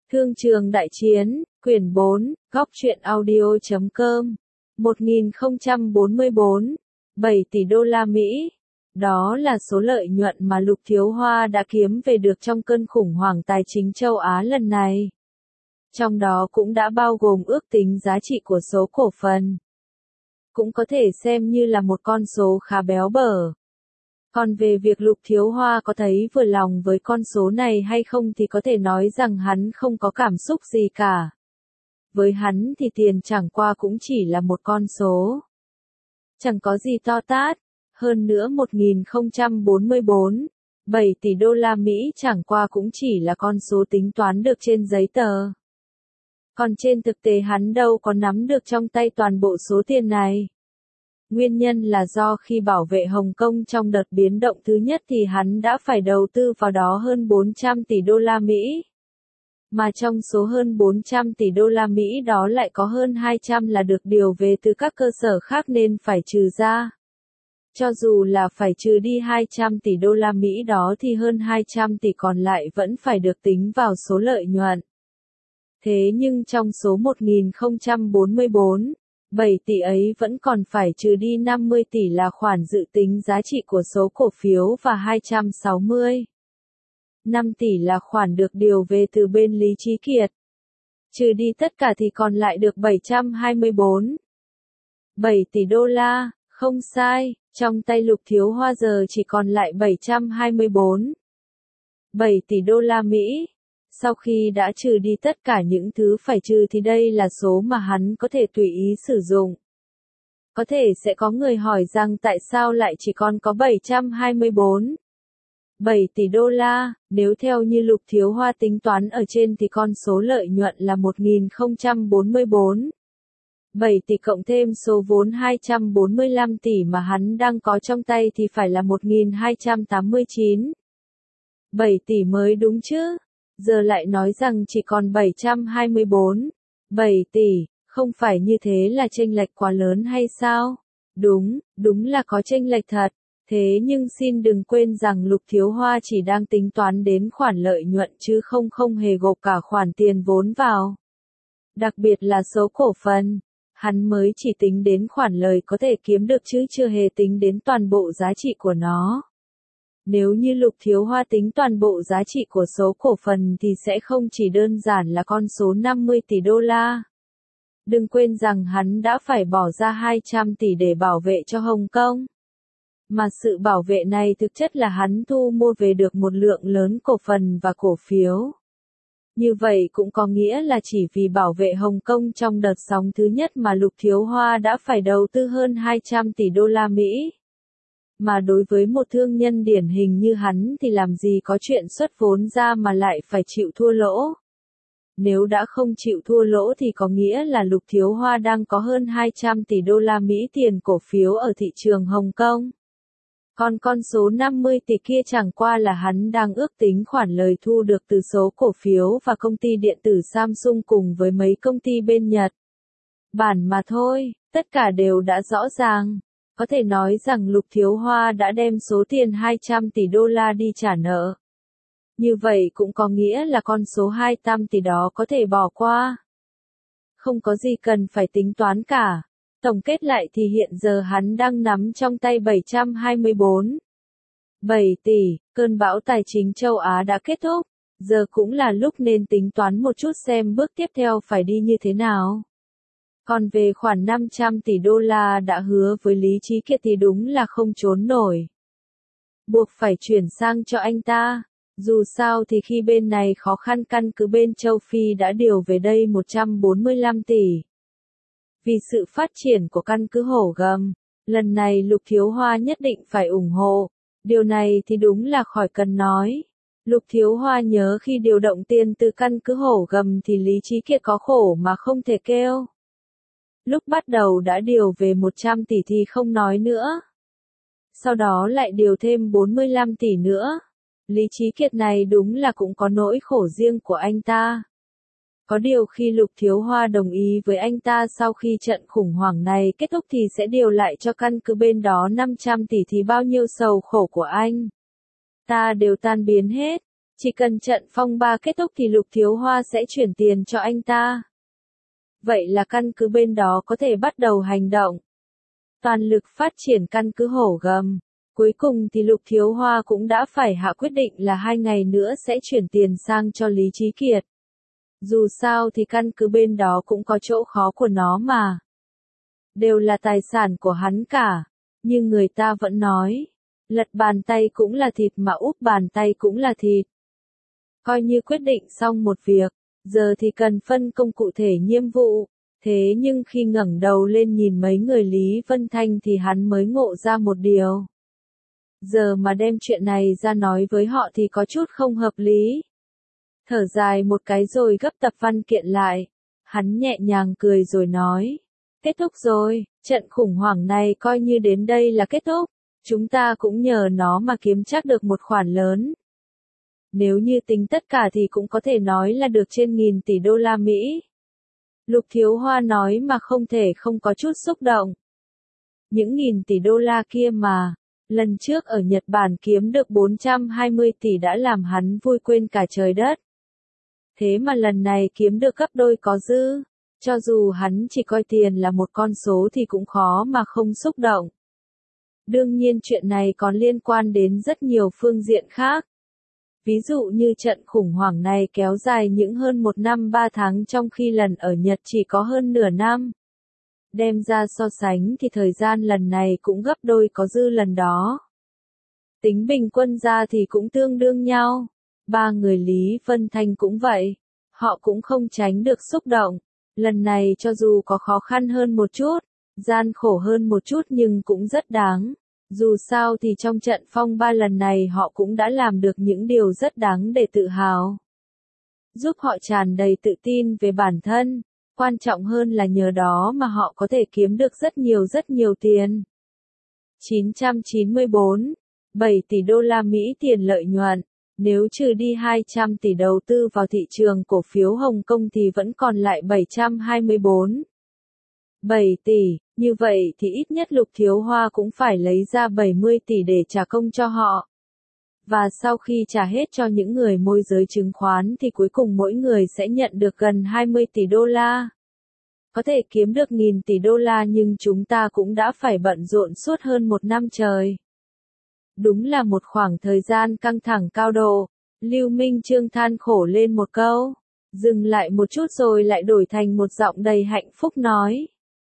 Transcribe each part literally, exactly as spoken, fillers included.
Thương trường đại chiến, quyển bốn, góc truyện audio chấm com, một nghìn không trăm bốn mươi bốn, bảy tỷ đô la Mỹ. Đó là số lợi nhuận mà Lục Thiếu Hoa đã kiếm về được trong cơn khủng hoảng tài chính châu Á lần này. Trong đó cũng đã bao gồm ước tính giá trị của số cổ phần. Cũng có thể xem như là một con số khá béo bở. Còn về việc Lục Thiếu Hoa có thấy vừa lòng với con số này hay không thì có thể nói rằng hắn không có cảm xúc gì cả. Với hắn thì tiền chẳng qua cũng chỉ là một con số. Chẳng có gì to tát. Hơn nữa một nghìn không trăm bốn mươi bốn, bảy tỷ đô la Mỹ chẳng qua cũng chỉ là con số tính toán được trên giấy tờ. Còn trên thực tế hắn đâu có nắm được trong tay toàn bộ số tiền này. Nguyên nhân là do khi bảo vệ Hồng Kông trong đợt biến động thứ nhất thì hắn đã phải đầu tư vào đó hơn bốn trăm tỷ đô la Mỹ. Mà trong số hơn bốn trăm tỷ đô la Mỹ đó lại có hơn hai trăm là được điều về từ các cơ sở khác nên phải trừ ra. Cho dù là phải trừ đi hai trăm tỷ đô la Mỹ đó thì hơn hai trăm tỷ còn lại vẫn phải được tính vào số lợi nhuận. Thế nhưng trong số một nghìn không trăm bốn mươi bốn, bảy tỷ ấy vẫn còn phải trừ đi năm mươi tỷ là khoản dự tính giá trị của số cổ phiếu và hai trăm sáu mươi. năm tỷ là khoản được điều về từ bên Lý Chí Kiệt. Trừ đi tất cả thì còn lại được bảy trăm hai mươi bốn. bảy tỷ đô la, không sai, trong tay Lục Thiếu Hoa giờ chỉ còn lại bảy trăm hai mươi bốn. bảy tỷ đô la Mỹ. Sau khi đã trừ đi tất cả những thứ phải trừ thì đây là số mà hắn có thể tùy ý sử dụng. Có thể sẽ có người hỏi rằng tại sao lại chỉ còn có bảy trăm hai mươi bốn. bảy tỷ đô la, nếu theo như Lục Thiếu Hoa tính toán ở trên thì con số lợi nhuận là một nghìn không trăm bốn mươi bốn. bảy tỷ cộng thêm số vốn hai trăm bốn mươi lăm tỷ mà hắn đang có trong tay thì phải là một nghìn hai trăm tám mươi chín. bảy tỷ mới đúng chứ? Giờ lại nói rằng chỉ còn bảy trăm hai mươi bốn. bảy tỷ, không phải như thế là chênh lệch quá lớn hay sao? Đúng, đúng là có chênh lệch thật. Thế nhưng xin đừng quên rằng Lục Thiếu Hoa chỉ đang tính toán đến khoản lợi nhuận chứ không không hề gộp cả khoản tiền vốn vào. Đặc biệt là số cổ phần. Hắn mới chỉ tính đến khoản lời có thể kiếm được chứ chưa hề tính đến toàn bộ giá trị của nó. Nếu như Lục Thiếu Hoa tính toàn bộ giá trị của số cổ phần thì sẽ không chỉ đơn giản là con số năm mươi tỷ đô la. Đừng quên rằng hắn đã phải bỏ ra hai trăm tỷ để bảo vệ cho Hồng Kông. Mà sự bảo vệ này thực chất là hắn thu mua về được một lượng lớn cổ phần và cổ phiếu. Như vậy cũng có nghĩa là chỉ vì bảo vệ Hồng Kông trong đợt sóng thứ nhất mà Lục Thiếu Hoa đã phải đầu tư hơn hai trăm tỷ đô la Mỹ. Mà đối với một thương nhân điển hình như hắn thì làm gì có chuyện xuất vốn ra mà lại phải chịu thua lỗ. Nếu đã không chịu thua lỗ thì có nghĩa là Lục Thiếu Hoa đang có hơn hai trăm tỷ đô la Mỹ tiền cổ phiếu ở thị trường Hồng Kông. Còn con số năm mươi tỷ kia chẳng qua là hắn đang ước tính khoản lời thu được từ số cổ phiếu và công ty điện tử Samsung cùng với mấy công ty bên Nhật Bản mà thôi, tất cả đều đã rõ ràng. Có thể nói rằng Lục Thiếu Hoa đã đem số tiền hai trăm tỷ đô la đi trả nợ. Như vậy cũng có nghĩa là con số hai trăm tỷ đó có thể bỏ qua. Không có gì cần phải tính toán cả. Tổng kết lại thì hiện giờ hắn đang nắm trong tay bảy trăm hai mươi bốn. bảy tỷ, cơn bão tài chính châu Á đã kết thúc. Giờ cũng là lúc nên tính toán một chút xem bước tiếp theo phải đi như thế nào. Còn về khoản năm trăm tỷ đô la đã hứa với Lý Chí Kiệt thì đúng là không trốn nổi. Buộc phải chuyển sang cho anh ta. Dù sao thì khi bên này khó khăn căn cứ bên châu Phi đã điều về đây một trăm bốn mươi lăm tỷ. Vì sự phát triển của căn cứ Hổ Gầm, lần này Lục Thiếu Hoa nhất định phải ủng hộ. Điều này thì đúng là khỏi cần nói. Lục Thiếu Hoa nhớ khi điều động tiền từ căn cứ Hổ Gầm thì Lý Chí Kiệt có khổ mà không thể kêu. Lúc bắt đầu đã điều về một trăm tỷ thì không nói nữa. Sau đó lại điều thêm bốn mươi lăm tỷ nữa. Lý Chí Kiệt này đúng là cũng có nỗi khổ riêng của anh ta. Có điều khi Lục Thiếu Hoa đồng ý với anh ta sau khi trận khủng hoảng này kết thúc thì sẽ điều lại cho căn cứ bên đó năm trăm tỷ thì bao nhiêu sầu khổ của anh ta đều tan biến hết. Chỉ cần trận phong ba kết thúc thì Lục Thiếu Hoa sẽ chuyển tiền cho anh ta. Vậy là căn cứ bên đó có thể bắt đầu hành động. Toàn lực phát triển căn cứ Hổ Gầm. Cuối cùng thì Lục Thiếu Hoa cũng đã phải hạ quyết định là hai ngày nữa sẽ chuyển tiền sang cho Lý Chí Kiệt. Dù sao thì căn cứ bên đó cũng có chỗ khó của nó mà. Đều là tài sản của hắn cả. Nhưng người ta vẫn nói, lật bàn tay cũng là thịt mà úp bàn tay cũng là thịt. Coi như quyết định xong một việc, giờ thì cần phân công cụ thể nhiệm vụ. Thế nhưng khi ngẩng đầu lên nhìn mấy người Lý Vân Thanh thì hắn mới ngộ ra một điều. Giờ mà đem chuyện này ra nói với họ thì có chút không hợp lý. Thở dài một cái rồi gấp tập văn kiện lại. Hắn nhẹ nhàng cười rồi nói. Kết thúc rồi, trận khủng hoảng này coi như đến đây là kết thúc. Chúng ta cũng nhờ nó mà kiếm chắc được một khoản lớn. Nếu như tính tất cả thì cũng có thể nói là được trên nghìn tỷ đô la Mỹ. Lục Thiếu Hoa nói mà không thể không có chút xúc động. Những nghìn tỷ đô la kia mà, lần trước ở Nhật Bản kiếm được bốn trăm hai mươi tỷ đã làm hắn vui quên cả trời đất. Thế mà lần này kiếm được gấp đôi có dư. Cho dù hắn chỉ coi tiền là một con số thì cũng khó mà không xúc động. Đương nhiên chuyện này còn liên quan đến rất nhiều phương diện khác. Ví dụ như trận khủng hoảng này kéo dài những hơn một năm ba tháng trong khi lần ở Nhật chỉ có hơn nửa năm. Đem ra so sánh thì thời gian lần này cũng gấp đôi có dư lần đó. Tính bình quân ra thì cũng tương đương nhau. Ba người Lý Vân Thanh cũng vậy. Họ cũng không tránh được xúc động. Lần này cho dù có khó khăn hơn một chút, gian khổ hơn một chút nhưng cũng rất đáng. Dù sao thì trong trận phong ba lần này họ cũng đã làm được những điều rất đáng để tự hào. Giúp họ tràn đầy tự tin về bản thân. Quan trọng hơn là nhờ đó mà họ có thể kiếm được rất nhiều rất nhiều tiền. chín trăm chín mươi bốn, bảy tỷ đô la Mỹ tiền lợi nhuận. Nếu trừ đi hai trăm tỷ đầu tư vào thị trường cổ phiếu Hồng Kông thì vẫn còn lại bảy trăm hai mươi bốn. bảy tỷ, như vậy thì ít nhất Lục Thiếu Hoa cũng phải lấy ra bảy mươi tỷ để trả công cho họ. Và sau khi trả hết cho những người môi giới chứng khoán thì cuối cùng mỗi người sẽ nhận được gần hai mươi tỷ đô la. Có thể kiếm được nghìn tỷ đô la nhưng chúng ta cũng đã phải bận rộn suốt hơn một năm trời. Đúng là một khoảng thời gian căng thẳng cao độ. Lưu Minh Chương than khổ lên một câu. Dừng lại một chút rồi lại đổi thành một giọng đầy hạnh phúc nói.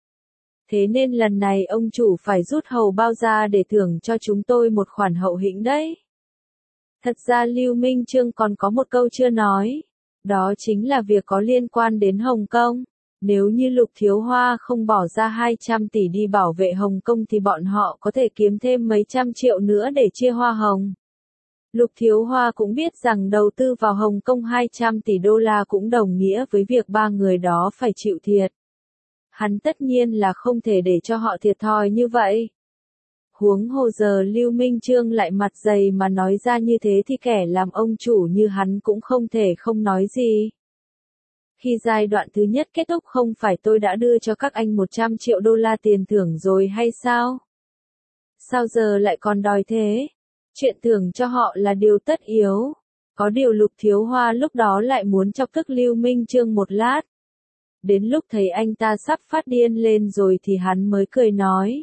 Thế nên lần này ông chủ phải rút hầu bao ra để thưởng cho chúng tôi một khoản hậu hĩnh đấy. Thật ra Lưu Minh Chương còn có một câu chưa nói. Đó chính là việc có liên quan đến Hồng Kông. Nếu như Lục Thiếu Hoa không bỏ ra hai trăm tỷ đi bảo vệ Hồng Kông thì bọn họ có thể kiếm thêm mấy trăm triệu nữa để chia hoa hồng. Lục Thiếu Hoa cũng biết rằng đầu tư vào Hồng Kông hai trăm tỷ đô la cũng đồng nghĩa với việc ba người đó phải chịu thiệt. Hắn tất nhiên là không thể để cho họ thiệt thòi như vậy. Huống hồ giờ Lưu Minh Chương lại mặt dày mà nói ra như thế thì kẻ làm ông chủ như hắn cũng không thể không nói gì. Khi giai đoạn thứ nhất kết thúc không phải tôi đã đưa cho các anh một trăm triệu đô la tiền thưởng rồi hay sao? Sao giờ lại còn đòi thế? Chuyện thưởng cho họ là điều tất yếu. Có điều Lục Thiếu Hoa lúc đó lại muốn chọc tức Lưu Minh Chương một lát. Đến lúc thấy anh ta sắp phát điên lên rồi thì hắn mới cười nói.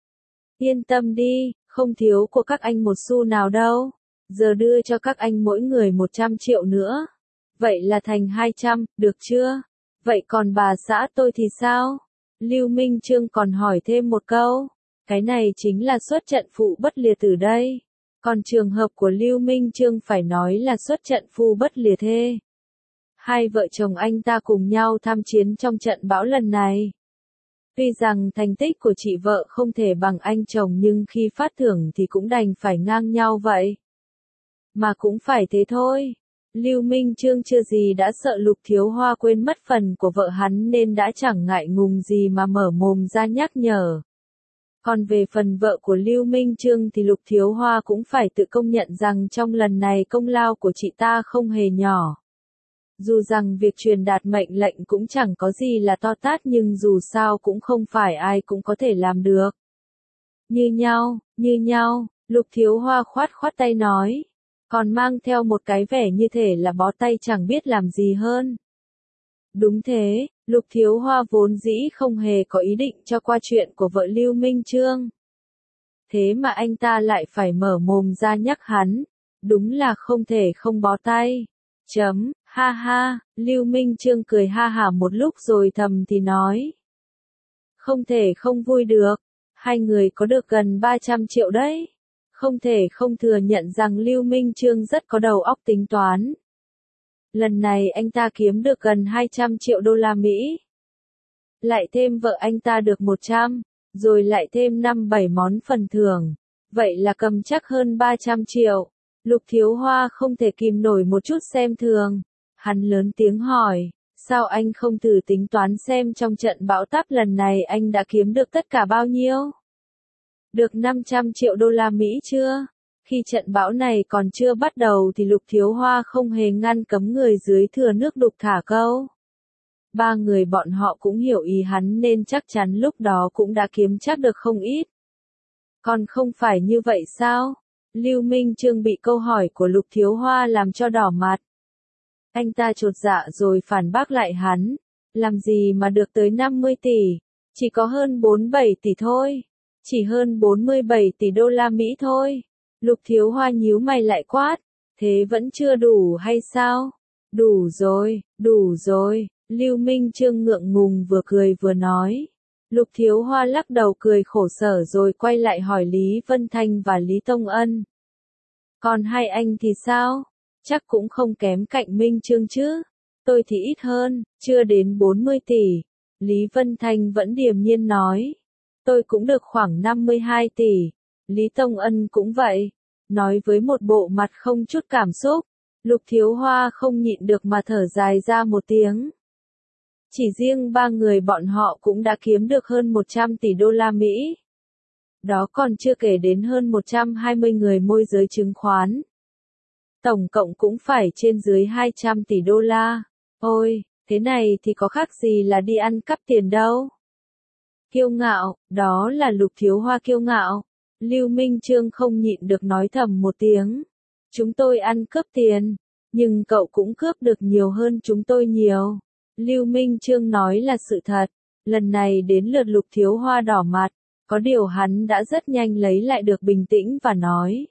Yên tâm đi, không thiếu của các anh một xu nào đâu. Giờ đưa cho các anh mỗi người một trăm triệu nữa. Vậy là thành hai trăm, được chưa? Vậy còn bà xã tôi thì sao? Lưu Minh Chương còn hỏi thêm một câu. Cái này chính là xuất trận phụ bất liệt tử đây. Còn trường hợp của Lưu Minh Chương phải nói là xuất trận phu bất liệt thê. Hai vợ chồng anh ta cùng nhau tham chiến trong trận bão lần này. Tuy rằng thành tích của chị vợ không thể bằng anh chồng nhưng khi phát thưởng thì cũng đành phải ngang nhau vậy. Mà cũng phải thế thôi. Lưu Minh Chương chưa gì đã sợ Lục Thiếu Hoa quên mất phần của vợ hắn nên đã chẳng ngại ngùng gì mà mở mồm ra nhắc nhở. Còn về phần vợ của Lưu Minh Chương thì Lục Thiếu Hoa cũng phải tự công nhận rằng trong lần này công lao của chị ta không hề nhỏ. Dù rằng việc truyền đạt mệnh lệnh cũng chẳng có gì là to tát nhưng dù sao cũng không phải ai cũng có thể làm được. Như nhau, như nhau, Lục Thiếu Hoa khoát khoát tay nói. còn mang theo một cái vẻ như thể là bó tay chẳng biết làm gì hơn. Đúng thế, Lục Thiếu Hoa vốn dĩ không hề có ý định cho qua chuyện của vợ Lưu Minh Chương. Thế mà anh ta lại phải mở mồm ra nhắc hắn, đúng là không thể không bó tay. Chấm, ha ha, Lưu Minh Chương cười ha hả một lúc rồi thầm thì nói. Không thể không vui được, hai người có được gần ba trăm triệu đấy. Không thể không thừa nhận rằng Lưu Minh Chương rất có đầu óc tính toán. Lần này anh ta kiếm được gần hai trăm triệu đô la Mỹ. Lại thêm vợ anh ta được một trăm, rồi lại thêm năm bảy món phần thưởng. Vậy là cầm chắc hơn ba trăm triệu. Lục Thiếu Hoa không thể kìm nổi một chút xem thường. Hắn lớn tiếng hỏi, sao anh không thử tính toán xem trong trận bão táp lần này anh đã kiếm được tất cả bao nhiêu? Được năm trăm triệu đô la Mỹ chưa? Khi trận bão này còn chưa bắt đầu thì Lục Thiếu Hoa không hề ngăn cấm người dưới thừa nước đục thả câu. Ba người bọn họ cũng hiểu ý hắn nên chắc chắn lúc đó cũng đã kiếm chắc được không ít. Còn không phải như vậy sao? Lưu Minh Chương bị câu hỏi của Lục Thiếu Hoa làm cho đỏ mặt. Anh ta chột dạ rồi phản bác lại hắn. Làm gì mà được tới năm mươi tỷ? Chỉ có hơn bốn mươi bảy tỷ thôi. Chỉ hơn bốn mươi bảy tỷ đô la Mỹ thôi. Lục Thiếu Hoa nhíu mày lại quát. Thế vẫn chưa đủ hay sao? Đủ rồi, đủ rồi. Lưu Minh Chương ngượng ngùng vừa cười vừa nói. Lục Thiếu Hoa lắc đầu cười khổ sở rồi quay lại hỏi Lý Vân Thanh và Lý Tông Ân. Còn hai anh thì sao? Chắc cũng không kém Cạnh Minh Chương chứ? Tôi thì ít hơn, chưa đến bốn mươi tỷ. Lý Vân Thanh vẫn điềm nhiên nói. Tôi cũng được khoảng năm mươi hai tỷ. Lý Tông Ân cũng vậy. Nói với một bộ mặt không chút cảm xúc. Lục Thiếu Hoa không nhịn được mà thở dài ra một tiếng. Chỉ riêng ba người bọn họ cũng đã kiếm được hơn một trăm tỷ đô la Mỹ. Đó còn chưa kể đến hơn một trăm hai mươi người môi giới chứng khoán. Tổng cộng cũng phải trên dưới hai trăm tỷ đô la. Ôi, thế này thì có khác gì là đi ăn cắp tiền đâu. Kiêu ngạo, đó là Lục Thiếu Hoa kiêu ngạo. Lưu Minh Chương không nhịn được nói thầm một tiếng. Chúng tôi ăn cướp tiền, nhưng cậu cũng cướp được nhiều hơn chúng tôi nhiều. Lưu Minh Chương nói là sự thật. Lần này đến lượt Lục Thiếu Hoa đỏ mặt. Có điều hắn đã rất nhanh lấy lại được bình tĩnh và nói.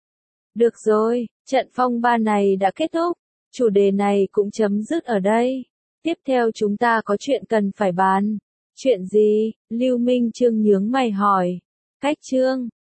Được rồi, trận phong ba này đã kết thúc. Chủ đề này cũng chấm dứt ở đây. Tiếp theo chúng ta có chuyện cần phải bàn. Chuyện gì? Lưu Minh Chương nhướng mày hỏi. Cách chương.